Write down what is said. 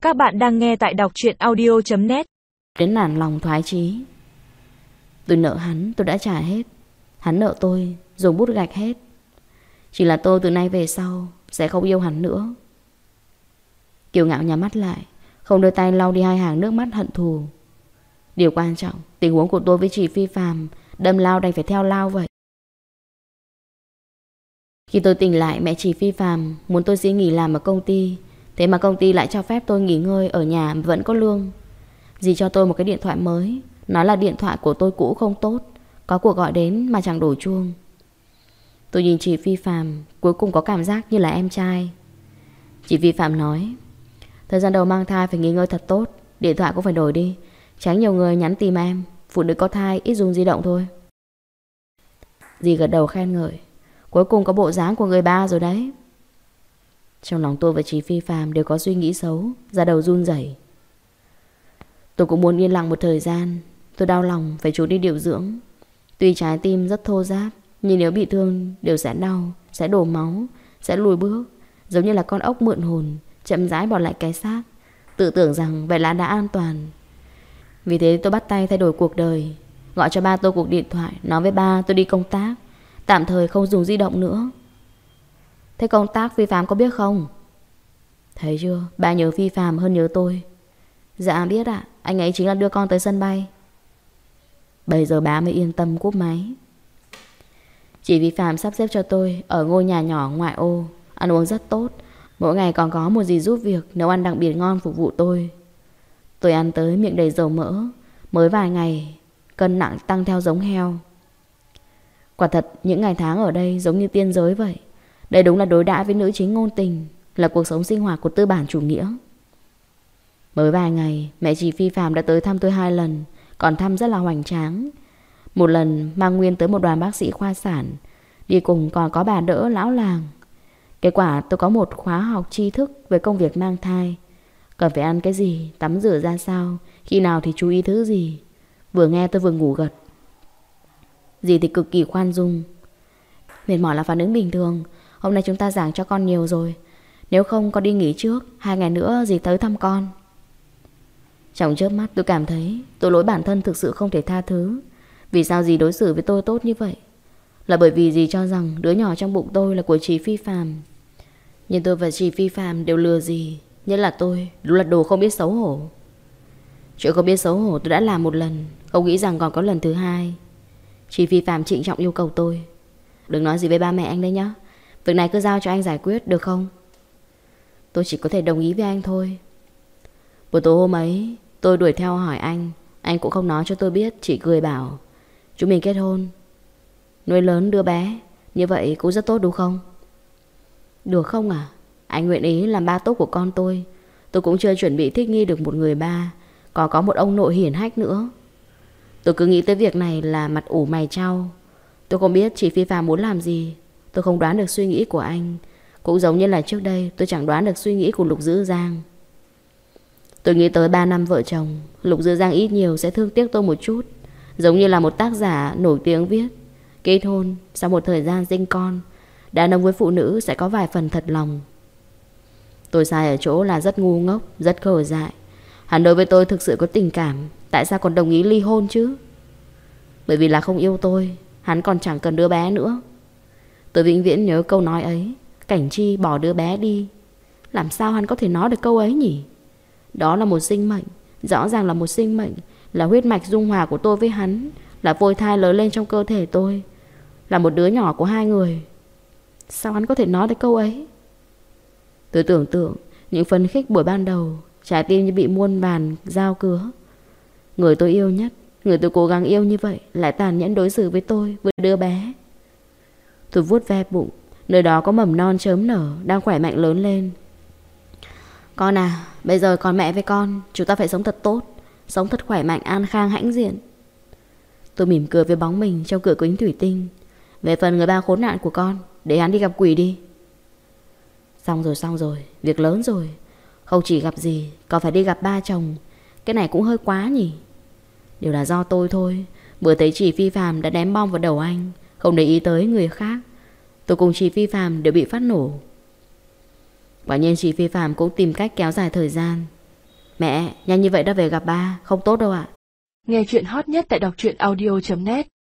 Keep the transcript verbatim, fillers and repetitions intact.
Các bạn đang nghe tại đọc truyện audio chấm net. Đến nản lòng thoái chí. Tôi nợ hắn tôi đã trả hết, hắn nợ tôi dùng bút gạch hết. Chỉ là tôi từ nay về sau sẽ không yêu hắn nữa. Kiều Ngạo nhắm mắt lại, không đưa tay lau đi hai hàng nước mắt hận thù. Điều quan trọng, tình huống của tôi với chị Phi Phàm đâm lao đành phải theo lao vậy. Khi tôi tỉnh lại, mẹ chị Phi Phàm muốn tôi xin nghỉ làm ở công ty. Thế mà công ty lại cho phép tôi nghỉ ngơi ở nhà vẫn có lương. Dì cho tôi một cái điện thoại mới, nói là điện thoại của tôi cũ không tốt, có cuộc gọi đến mà chẳng đổ chuông. Tôi nhìn chị Phi Phàm, cuối cùng có cảm giác như là em trai. Chị Phi Phàm nói, thời gian đầu mang thai phải nghỉ ngơi thật tốt, điện thoại cũng phải đổi đi, tránh nhiều người nhắn tìm em. Phụ nữ có thai ít dùng di động thôi. Dì gật đầu khen ngợi, cuối cùng có bộ dáng của người ba rồi đấy. Trong lòng tôi và chị Phi Phàm đều có suy nghĩ xấu, da đầu run rẩy. Tôi cũng muốn yên lặng một thời gian. Tôi đau lòng phải trốn đi điều dưỡng. Tuy trái tim rất thô ráp, nhưng nếu bị thương đều sẽ đau, sẽ đổ máu, sẽ lùi bước, giống như là con ốc mượn hồn, chậm rãi bỏ lại cái xác, tự tưởng rằng vậy là đã an toàn. Vì thế tôi bắt tay thay đổi cuộc đời, gọi cho ba tôi cuộc điện thoại, nói với ba tôi đi công tác, tạm thời không dùng di động nữa. Thế công tác Phi Phàm có biết không? Thấy chưa, ba nhớ Phi Phàm hơn nhớ tôi. Dạ biết ạ, anh ấy chính là đưa con tới sân bay. Bây giờ bá mới yên tâm cúp máy. Chị Phi Phàm sắp xếp cho tôi ở ngôi nhà nhỏ ngoại ô, ăn uống rất tốt, mỗi ngày còn có một dì giúp việc nấu ăn đặc biệt ngon phục vụ tôi. Tôi ăn tới miệng đầy dầu mỡ, mới vài ngày cân nặng tăng theo giống heo. Quả thật những ngày tháng ở đây giống như tiên giới vậy. Đây đúng là đối đãi với nữ chính ngôn tình, là cuộc sống sinh hoạt của tư bản chủ nghĩa. Mới vài ngày, mẹ chị Phi Phàm đã tới thăm tôi hai lần, còn thăm rất là hoành tráng. Một lần mang Nguyên tới một đoàn bác sĩ khoa sản, đi cùng còn có bà đỡ lão làng. Kết quả tôi có một khóa học tri thức về công việc mang thai, cần phải ăn cái gì, tắm rửa ra sao, khi nào thì chú ý thứ gì. Vừa nghe tôi vừa ngủ gật. Dì thì cực kỳ khoan dung. Mệt mỏi là phản ứng bình thường, hôm nay chúng ta giảng cho con nhiều rồi, nếu không con đi nghỉ trước, hai ngày nữa dì tới thăm con. Trong chớp mắt tôi cảm thấy tội lỗi bản thân thực sự không thể tha thứ. Vì sao dì đối xử với tôi tốt như vậy? Là bởi vì dì cho rằng đứa nhỏ trong bụng tôi là của chị Phi Phàm. Nhưng tôi và chị Phi Phàm đều lừa dì, nhất là tôi, đúng là đồ không biết xấu hổ. Chuyện không biết xấu hổ tôi đã làm một lần, không nghĩ rằng còn có lần thứ hai. Chị Phi Phàm trịnh trọng yêu cầu tôi, đừng nói gì với ba mẹ anh đấy nhá, việc này cứ giao cho anh giải quyết được không? Tôi chỉ có thể đồng ý với anh thôi. Buổi tối hôm ấy tôi đuổi theo hỏi anh, anh cũng không nói cho tôi biết, chỉ cười bảo chúng mình kết hôn, nuôi lớn đứa bé, như vậy cũng rất tốt đúng không? Được không à? Anh nguyện ý làm ba tốt của con tôi. Tôi cũng chưa chuẩn bị thích nghi được một người ba, còn có một ông nội hiển hách nữa. Tôi cứ nghĩ tới việc này là mặt ủ mày trao. Tôi không biết chị Phi Phàm muốn làm gì. Tôi không đoán được suy nghĩ của anh, cũng giống như là trước đây tôi chẳng đoán được suy nghĩ của Lục Dữ Giang. Tôi nghĩ tới ba năm vợ chồng, Lục Dữ Giang ít nhiều sẽ thương tiếc tôi một chút, giống như là một tác giả nổi tiếng viết kết hôn sau một thời gian sinh con, đàn ông với phụ nữ sẽ có vài phần thật lòng. Tôi sai ở chỗ là rất ngu ngốc, rất khờ dại. Hắn đối với tôi thực sự có tình cảm, tại sao còn đồng ý ly hôn chứ? Bởi vì là không yêu tôi, hắn còn chẳng cần đứa bé nữa. Tôi vĩnh viễn nhớ câu nói ấy, Cảnh Chi bỏ đứa bé đi. Làm sao hắn có thể nói được câu ấy nhỉ? Đó là một sinh mệnh, rõ ràng là một sinh mệnh, là huyết mạch dung hòa của tôi với hắn, là phôi thai lớn lên trong cơ thể tôi, là một đứa nhỏ của hai người. Sao hắn có thể nói được câu ấy? Tôi tưởng tượng những phấn khích buổi ban đầu, trái tim như bị muôn vàn dao cứa. Người tôi yêu nhất, người tôi cố gắng yêu như vậy, lại tàn nhẫn đối xử với tôi, với đứa bé. Tôi vuốt ve bụng, nơi đó có mầm non chớm nở, đang khỏe mạnh lớn lên. Con à, bây giờ còn mẹ với con, chúng ta phải sống thật tốt, sống thật khỏe mạnh, an khang, hãnh diện. Tôi mỉm cười với bóng mình trong cửa kính thủy tinh. Về phần người ba khốn nạn của con, để hắn đi gặp quỷ đi. Xong rồi xong rồi, việc lớn rồi. Không chỉ gặp gì, còn phải đi gặp ba chồng. Cái này cũng hơi quá nhỉ. Đều là do tôi thôi. Vừa thấy chị Phi Phàm đã ném bom vào đầu anh, không để ý tới người khác. Tôi cùng chị Phi Phàm đều bị phát nổ. Quả nhiên chị Phi Phàm cũng tìm cách kéo dài thời gian. Mẹ, nhanh như vậy đã về gặp ba, không tốt đâu ạ. Nghe chuyện hot nhất tại đọc truyện audio chấm net.